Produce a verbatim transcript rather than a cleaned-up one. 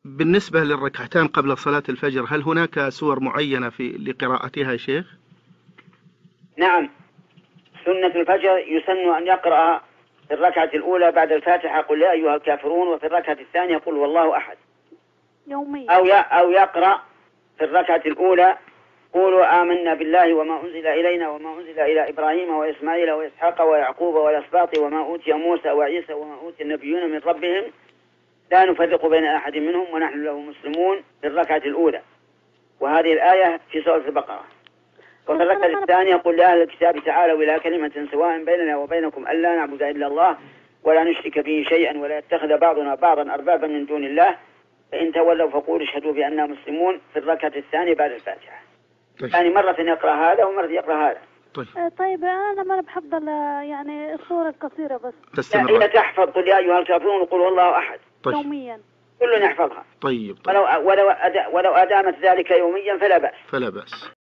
بالنسبة للركعتان قبل صلاة الفجر، هل هناك سور معينة في لقراءتها يا شيخ؟ نعم، سنة الفجر يسن أن يقرأ في الركعة الأولى بعد الفاتحة قل يا أيها الكافرون، وفي الركعة الثانية قل والله أحد يوميا، أو أو يقرأ في الركعة الأولى قولوا آمنا بالله وما أنزل إلينا وما أنزل إلى إبراهيم وإسماعيل وإسحاق ويعقوب والأسباط وما أوتي موسى وعيسى وما أوتي النبيون من ربهم لا نفرق بين أحد منهم ونحن له مسلمون في الركعة الأولى، وهذه الآية في سورة البقرة. وفي الركعة الثانية قل لأهل الكتاب تعالوا إلى كلمة سواء بيننا وبينكم ألا نعبد إلا الله ولا نشرك به شيئا ولا يتخذ بعضنا بعضا أربابا من دون الله فإن تولوا فقولوا اشهدوا بأننا مسلمون في الركعة الثانية بعد الفاتحة. طيب. يعني مرة يقرأ هذا ومرة يقرأ هذا. طيب. طيب أنا ما بحفظ يعني الصورة القصيرة بس. لا، هي تحفظ قل يا أيها الكافرون وقل والله أحد. طيب. يوميا. كل يحفظها. طيب. طيب. ولو ولو ولو أدامت ذلك يوميا فلا بأس. فلا بأس.